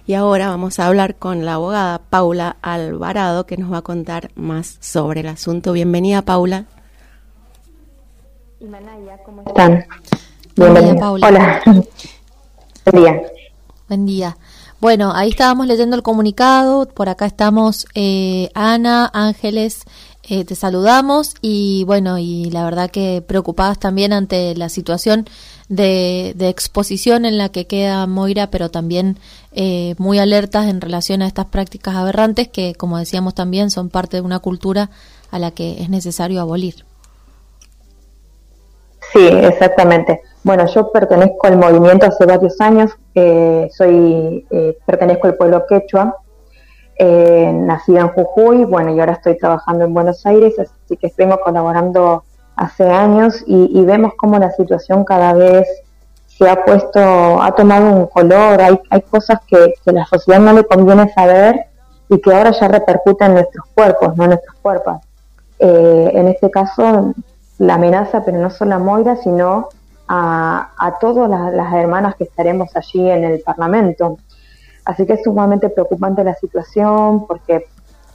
Y ahora vamos a hablar con la abogada Paula Alvarado, que nos va a contar más sobre el asunto. Bienvenida, Paula. Y Manaya, ¿cómo están? Buen día, Paula. Hola. Buen día. Buen día. Bueno, ahí estábamos leyendo el comunicado. Por acá estamos Ana, Ángeles, te saludamos. Y bueno, y la verdad que preocupadas también ante la situación de exposición en la que queda Moira, pero también muy alertas en relación a estas prácticas aberrantes que, como decíamos también, son parte de una cultura a la que es necesario abolir. Sí, exactamente. Bueno, yo pertenezco al movimiento hace varios años, pertenezco al pueblo quechua, nacida en Jujuy, bueno, y ahora estoy trabajando en Buenos Aires, así que vengo colaborando hace años y vemos cómo la situación cada vez ha tomado un color, hay cosas que a la sociedad no le conviene saber y que ahora ya repercuten en nuestros cuerpos, no en nuestras cuerpos. En este caso, la amenaza, pero no solo a Moira, sino a todas las hermanas que estaremos allí en el Parlamento. Así que es sumamente preocupante la situación porque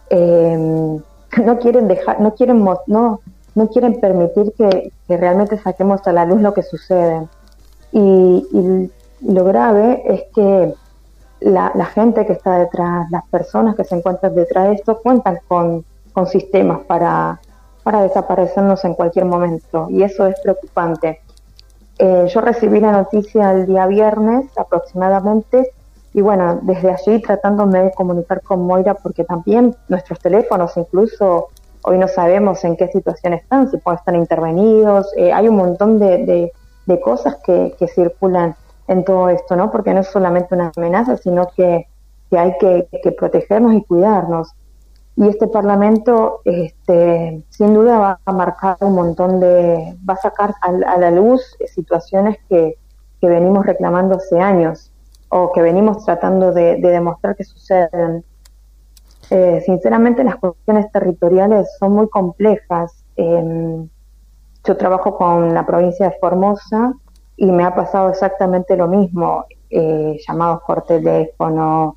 no quieren permitir que realmente saquemos a la luz lo que sucede. Y lo grave es que la gente que está detrás, las personas que se encuentran detrás de esto, cuentan con sistemas para desaparecernos en cualquier momento, y eso es preocupante. Yo recibí la noticia el día viernes aproximadamente, y bueno, desde allí tratándome de comunicar con Moira, porque también nuestros teléfonos incluso hoy no sabemos en qué situación están, si pueden estar intervenidos, hay un montón de cosas que circulan en todo esto, ¿no? Porque no es solamente una amenaza, sino que hay que protegernos y cuidarnos. Y este Parlamento, sin duda va a marcar va a sacar a la luz situaciones que venimos reclamando hace años, o que venimos tratando de demostrar que suceden. Sinceramente, las cuestiones territoriales son muy complejas. Yo trabajo con la provincia de Formosa y me ha pasado exactamente lo mismo, llamados por teléfono,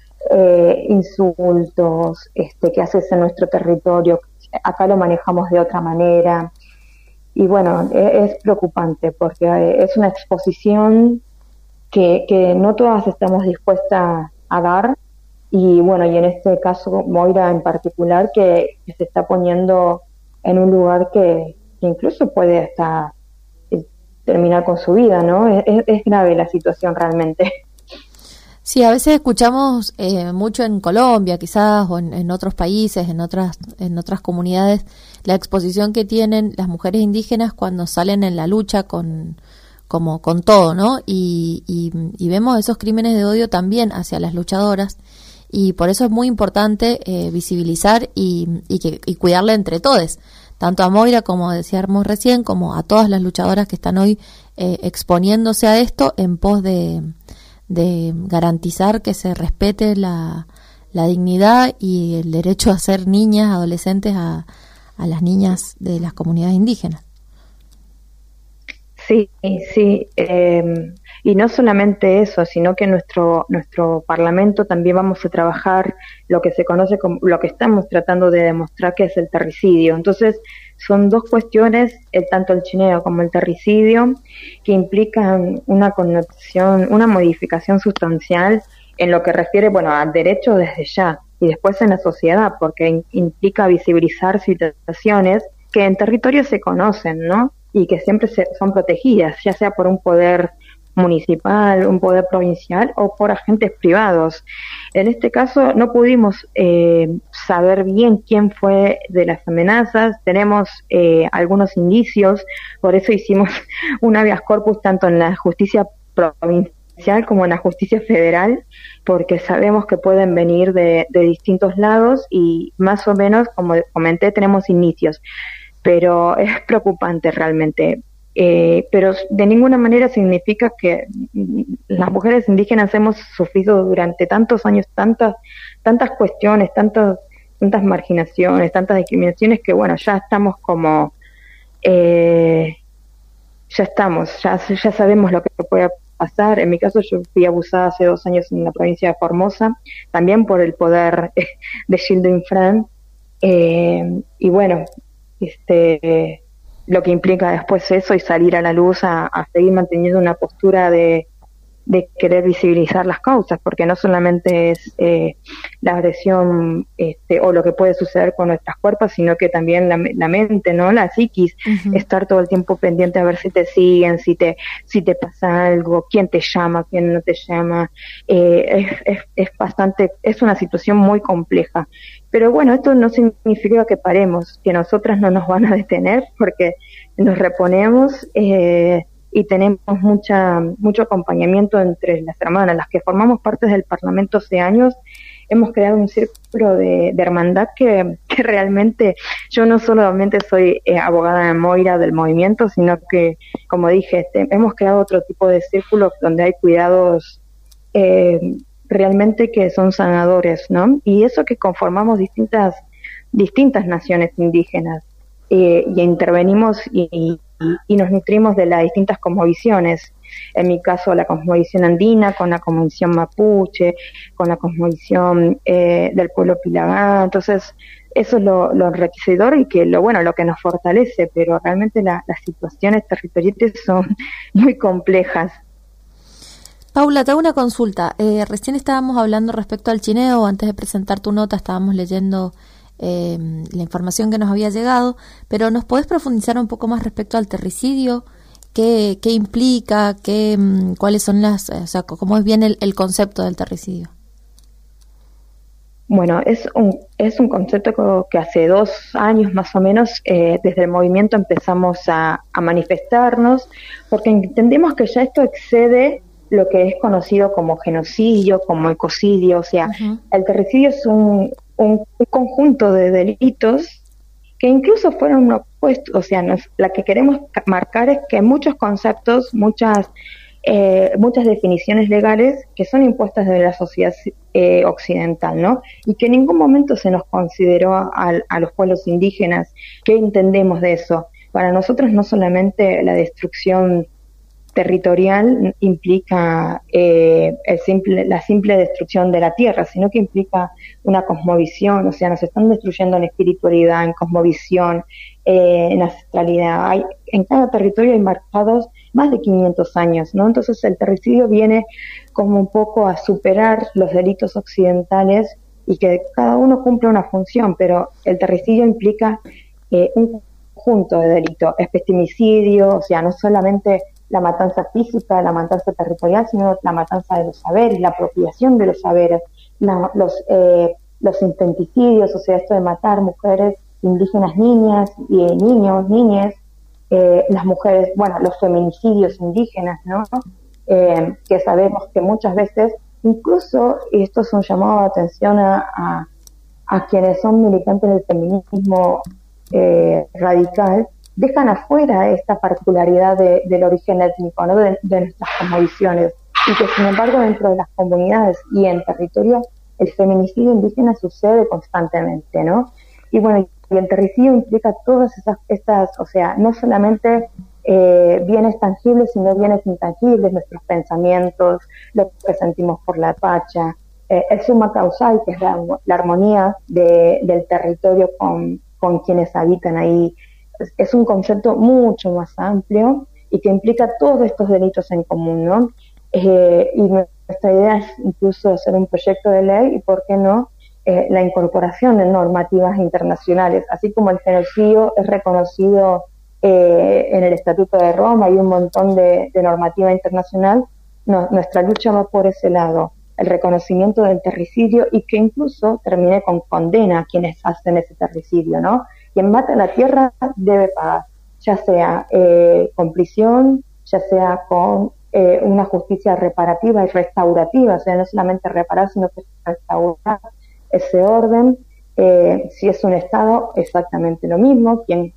insultos, que haces en nuestro territorio, acá lo manejamos de otra manera, y bueno, es preocupante porque es una exposición que no todas estamos dispuestas a dar, y bueno, y en este caso Moira en particular, que se está poniendo en un lugar que incluso puede hasta terminar con su vida, ¿no? Es grave la situación realmente. Sí, a veces escuchamos mucho en Colombia, quizás, o en otros países, en otras comunidades, la exposición que tienen las mujeres indígenas cuando salen en la lucha con todo, ¿no? Y vemos esos crímenes de odio también hacia las luchadoras, y por eso es muy importante visibilizar y cuidarla entre todos, tanto a Moira, como decíamos recién, como a todas las luchadoras que están hoy exponiéndose a esto en pos de garantizar que se respete la dignidad y el derecho a ser niñas, adolescentes, a las niñas de las comunidades indígenas. Sí, sí, y no solamente eso, sino que nuestro Parlamento también vamos a trabajar lo que se conoce como, lo que estamos tratando de demostrar, que es el terricidio. Entonces, son dos cuestiones, tanto el chineo como el terricidio, que implican una connotación, una modificación sustancial en lo que refiere, bueno, al derecho desde ya, y después en la sociedad, porque implica visibilizar situaciones que en territorio se conocen, ¿no? Y que siempre son protegidas, ya sea por un poder municipal, un poder provincial o por agentes privados. En este caso no pudimos saber bien quién fue de las amenazas, tenemos algunos indicios, por eso hicimos un habeas corpus tanto en la justicia provincial como en la justicia federal, porque sabemos que pueden venir de distintos lados y más o menos, como comenté, tenemos indicios. Pero es preocupante realmente, pero de ninguna manera significa que las mujeres indígenas hemos sufrido durante tantos años tantas cuestiones, tantas marginaciones, tantas discriminaciones, que bueno, ya estamos como ya sabemos lo que puede pasar. En mi caso, yo fui abusada hace 2 años en la provincia de Formosa, también por el poder de Gildo Infran. Y bueno, lo que implica después eso y salir a la luz a seguir manteniendo una postura de querer visibilizar las causas, porque no solamente es la agresión o lo que puede suceder con nuestras cuerpos, sino que también la mente, ¿no? La psiquis, estar todo el tiempo pendiente a ver si te siguen, si te pasa algo, quién te llama, quién no te llama. Es una situación muy compleja. Pero bueno, esto no significa que paremos, que nosotras no nos van a detener, porque nos reponemos, y tenemos mucho acompañamiento entre las hermanas, las que formamos parte del Parlamento hace años. Hemos creado un círculo de hermandad que realmente yo no solamente soy abogada de Moira del movimiento, sino que, como dije, hemos creado otro tipo de círculos donde hay cuidados realmente que son sanadores, ¿no? Y eso que conformamos distintas naciones indígenas, y intervenimos y nos nutrimos de las distintas cosmovisiones. En mi caso, la cosmovisión andina, con la cosmovisión mapuche, con la cosmovisión del pueblo pilagá. Entonces, eso es lo enriquecedor y que lo que nos fortalece, pero realmente las situaciones territoriales son muy complejas. Paula, te hago una consulta. Recién estábamos hablando respecto al chineo, antes de presentar tu nota estábamos leyendo la información que nos había llegado, pero ¿nos podés profundizar un poco más respecto al terricidio? ¿Qué implica? ¿Cuáles son cómo es bien el concepto del terricidio? Bueno, es un concepto que hace 2 años más o menos, desde el movimiento empezamos a manifestarnos, porque entendemos que ya esto excede lo que es conocido como genocidio, como ecocidio. O sea, el terricidio es un conjunto de delitos que incluso fueron opuestos. O sea, la que queremos marcar es que muchos conceptos, muchas definiciones legales que son impuestas de la sociedad occidental, ¿no? Y que en ningún momento se nos consideró a los pueblos indígenas. ¿Qué entendemos de eso? Para nosotros no solamente la destrucción territorial implica la simple destrucción de la tierra, sino que implica una cosmovisión. O sea, nos están destruyendo en espiritualidad, en cosmovisión, en ancestralidad. En cada territorio hay marcados más de 500 años, ¿no? Entonces el territorio viene como un poco a superar los delitos occidentales y que cada uno cumple una función, pero el territorio implica un conjunto de delitos, festimicidio. O sea, no solamente la matanza física, la matanza territorial, sino la matanza de los saberes, la apropiación de los saberes, los infanticidios. O sea, esto de matar mujeres indígenas, niñas y niños, niñas, las mujeres, los feminicidios indígenas, ¿no? Que sabemos que muchas veces, incluso, y esto es un llamado de atención a quienes son militantes del feminismo radical, dejan afuera esta particularidad del origen étnico, ¿no? de nuestras cosmovisiones, y que sin embargo dentro de las comunidades y en territorio el feminicidio indígena sucede constantemente, ¿no? Y bueno, y el terricidio implica todas estas, o sea, no solamente bienes tangibles, sino bienes intangibles, nuestros pensamientos, lo que sentimos por la pacha, el summa causal, que es la armonía del territorio con quienes habitan ahí. Es un concepto mucho más amplio y que implica todos estos delitos en común, ¿no? Y nuestra idea es incluso hacer un proyecto de ley y, ¿por qué no?, la incorporación de normativas internacionales. Así como el genocidio es reconocido en el Estatuto de Roma y un montón de normativa internacional, nuestra lucha va por ese lado, el reconocimiento del terricidio, y que incluso termine con condena a quienes hacen ese terricidio, ¿no? Quien mata la tierra debe pagar, ya sea con prisión, ya sea con una justicia reparativa y restaurativa. O sea, no solamente reparar, sino que restaurar ese orden. Si es un Estado, exactamente lo mismo. Quien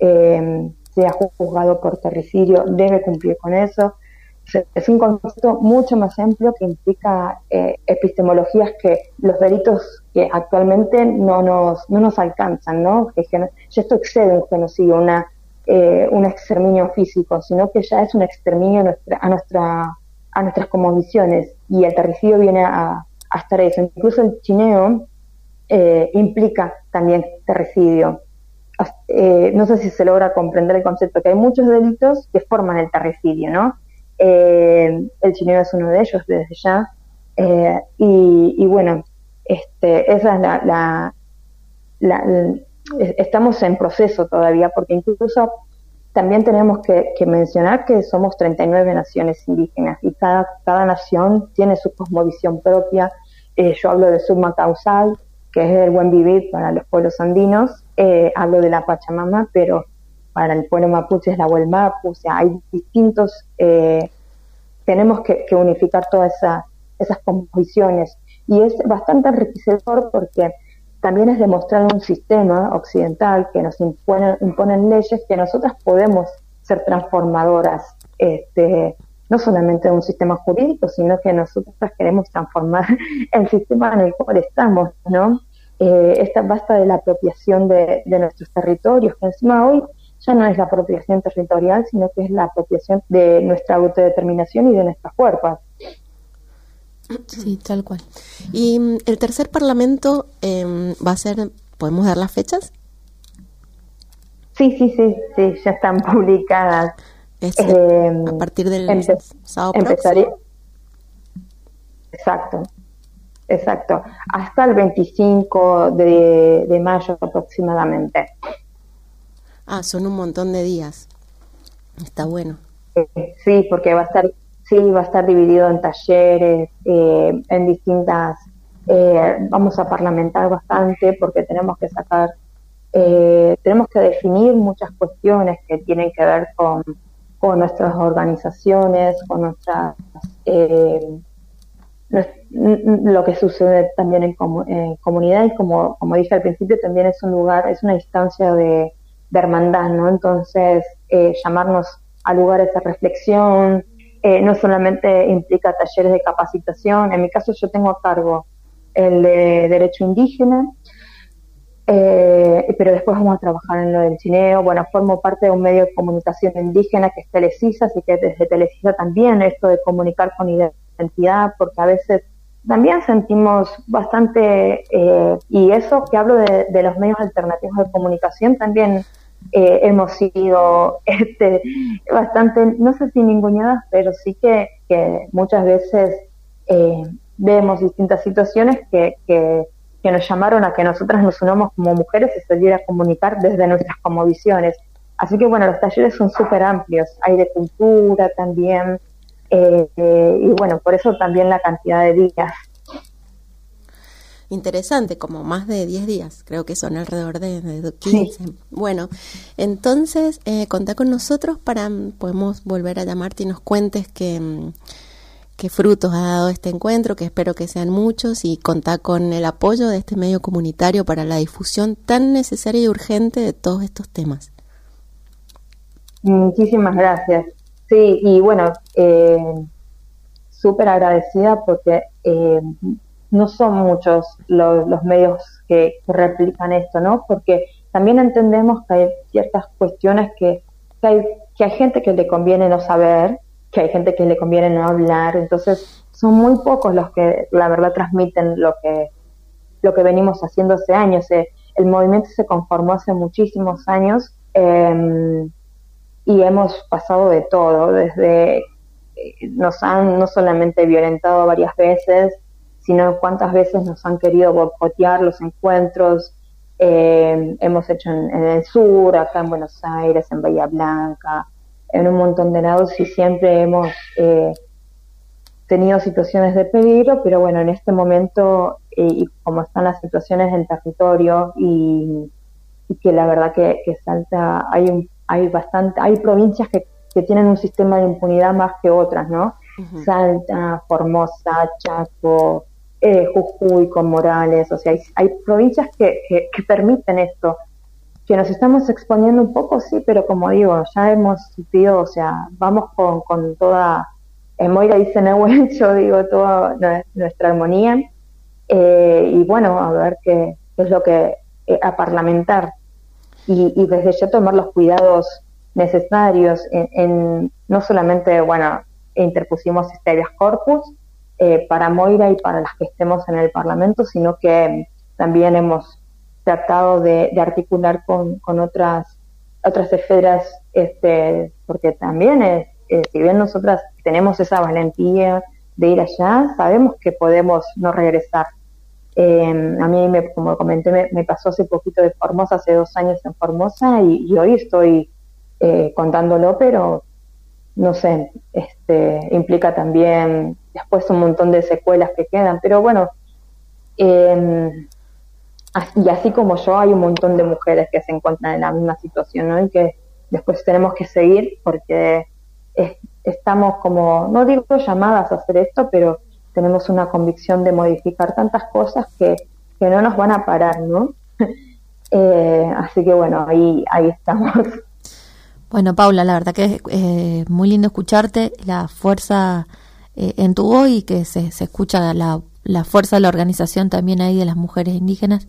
sea juzgado por terricidio debe cumplir con eso. O sea, es un concepto mucho más amplio que implica epistemologías que los delitos que actualmente no nos alcanzan, ¿no? Que ya esto excede un genocidio, un exterminio físico, sino que ya es un exterminio a a nuestras cosmovisiones, y el terricidio viene a estar eso. Incluso el chineo implica también terricidio. No sé si se logra comprender el concepto, que hay muchos delitos que forman el terricidio, ¿no? El chineo es uno de ellos desde ya, y bueno, esa es estamos en proceso todavía, porque incluso también tenemos que mencionar que somos 39 naciones indígenas, y cada nación tiene su cosmovisión propia. Yo hablo de summa causal, que es el buen vivir para los pueblos andinos, hablo de la Pachamama, pero para el pueblo mapuche es la Huelmapu. O sea, hay distintos, tenemos que unificar todas esas cosmovisiones, y es bastante enriquecedor porque también es demostrar un sistema occidental que nos imponen leyes, que nosotras podemos ser transformadoras, no solamente de un sistema jurídico, sino que nosotras queremos transformar el sistema en el cual estamos, ¿no? Basta de la apropiación de nuestros territorios, que encima hoy ya no es la apropiación territorial, sino que es la apropiación de nuestra autodeterminación y de nuestras cuerpos. Sí, tal cual. ¿Y el tercer parlamento va a ser, podemos dar las fechas? Sí, ya están publicadas. A partir del sábado próximo. Exacto. Hasta el 25 de mayo aproximadamente. Son un montón de días. Está bueno. Sí, porque va a estar dividido en talleres, en distintas, vamos a parlamentar bastante, porque tenemos que definir muchas cuestiones que tienen que ver con nuestras organizaciones, con nuestras, lo que sucede también en comunidad, y como dije al principio, también es un lugar, es una instancia de hermandad, ¿no? Entonces, llamarnos a lugares de reflexión, no solamente implica talleres de capacitación. En mi caso yo tengo a cargo el de Derecho Indígena, pero después vamos a trabajar en lo del chineo. Bueno, formo parte de un medio de comunicación indígena que es Telesisa, así que desde Telesisa también esto de comunicar con identidad, porque a veces también sentimos bastante, y eso que hablo de los medios alternativos de comunicación, también hemos sido bastante, no sé si ninguneadas, pero sí que muchas veces vemos distintas situaciones que nos llamaron a que nosotras nos unamos como mujeres y salir a comunicar desde nuestras cosmovisiones. Así que bueno, los talleres son súper amplios, hay de cultura también, y bueno, por eso también la cantidad de días. Interesante, como más de 10 días, creo que son alrededor de 15. Sí. Bueno, entonces contá con nosotros podemos volver a llamarte y nos cuentes qué frutos ha dado este encuentro, que espero que sean muchos, y contá con el apoyo de este medio comunitario para la difusión tan necesaria y urgente de todos estos temas. Muchísimas gracias. Sí, y bueno, súper agradecida porque no son muchos los medios que replican esto, ¿no? Porque también entendemos que hay ciertas cuestiones que hay gente que le conviene no saber, que hay gente que le conviene no hablar. Entonces son muy pocos los que la verdad transmiten lo que venimos haciendo hace años. El movimiento se conformó hace muchísimos años, y hemos pasado de todo, desde nos han no solamente violentado varias veces, sino cuántas veces nos han querido boicotear los encuentros. Hemos hecho en el sur, acá en Buenos Aires, en Bahía Blanca, en un montón de lados, y siempre hemos tenido situaciones de peligro, pero bueno, en este momento, y como están las situaciones en territorio, y que la verdad que Salta, hay provincias que tienen un sistema de impunidad más que otras, ¿no? Uh-huh. Salta, Formosa, Chaco, Jujuy con Morales, o sea, hay provincias que permiten esto, que nos estamos exponiendo un poco, sí, pero como digo, ya hemos sufrido, o sea, vamos con toda, Moira dice Nehuen, yo digo toda nuestra armonía, y bueno, a ver qué es lo que, a parlamentar, y desde ya tomar los cuidados necesarios en no solamente, bueno, interpusimos este habeas corpus para Moira y para las que estemos en el Parlamento, sino que también hemos tratado de articular con otras esferas, porque también si bien nosotras tenemos esa valentía de ir allá, sabemos que podemos no regresar. A mí, como comenté, me pasó hace poquito de Formosa, hace 2 años en Formosa, y hoy estoy contándolo, pero no sé, implica también después un montón de secuelas que quedan, pero bueno, y así como yo, hay un montón de mujeres que se encuentran en la misma situación, ¿no? Y que después tenemos que seguir porque estamos como, no digo llamadas a hacer esto, pero tenemos una convicción de modificar tantas cosas que no nos van a parar, ¿no? Así que bueno, ahí estamos. Bueno, Paula, la verdad que es muy lindo escucharte, la fuerza en tu voz, y que se escucha la fuerza de la organización también ahí de las mujeres indígenas,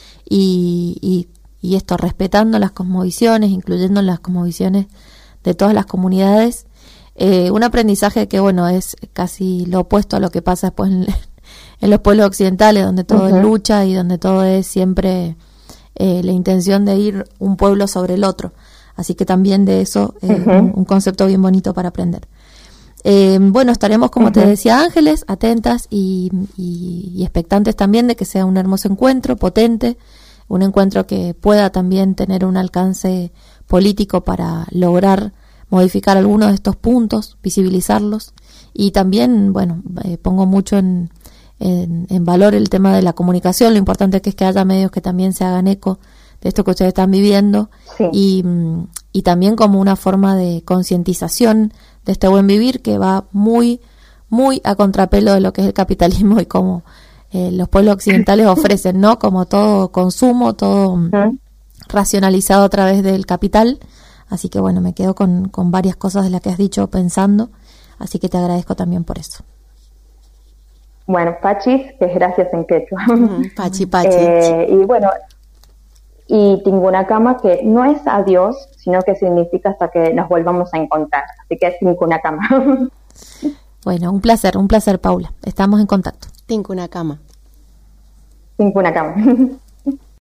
y esto, respetando las cosmovisiones, incluyendo las cosmovisiones de todas las comunidades. Un aprendizaje que, bueno, es casi lo opuesto a lo que pasa después en los pueblos occidentales, donde todo es lucha y donde todo es siempre la intención de ir un pueblo sobre el otro. Así que también de eso un concepto bien bonito para aprender. Bueno, estaremos, como te decía, Ángeles, atentas y expectantes también de que sea un hermoso encuentro, potente, un encuentro que pueda también tener un alcance político para lograr modificar algunos de estos puntos, visibilizarlos, y también, bueno, pongo mucho en valor el tema de la comunicación, lo importante que es que haya medios que también se hagan eco de esto que ustedes están viviendo, sí. Y también como una forma de concientización de este buen vivir que va muy, muy a contrapelo de lo que es el capitalismo y como los pueblos occidentales ofrecen, ¿no? Como todo consumo, todo racionalizado a través del capital. Así que bueno, me quedo con varias cosas de las que has dicho pensando, así que te agradezco también por eso. Bueno, Pachis, que es gracias en quechua. Pachi. Y bueno, y Tingunacama, que no es adiós, sino que significa hasta que nos volvamos a encontrar. Así que es Tingunacama. Bueno, un placer, Paula. Estamos en contacto. Tingunacama. Tingunacama.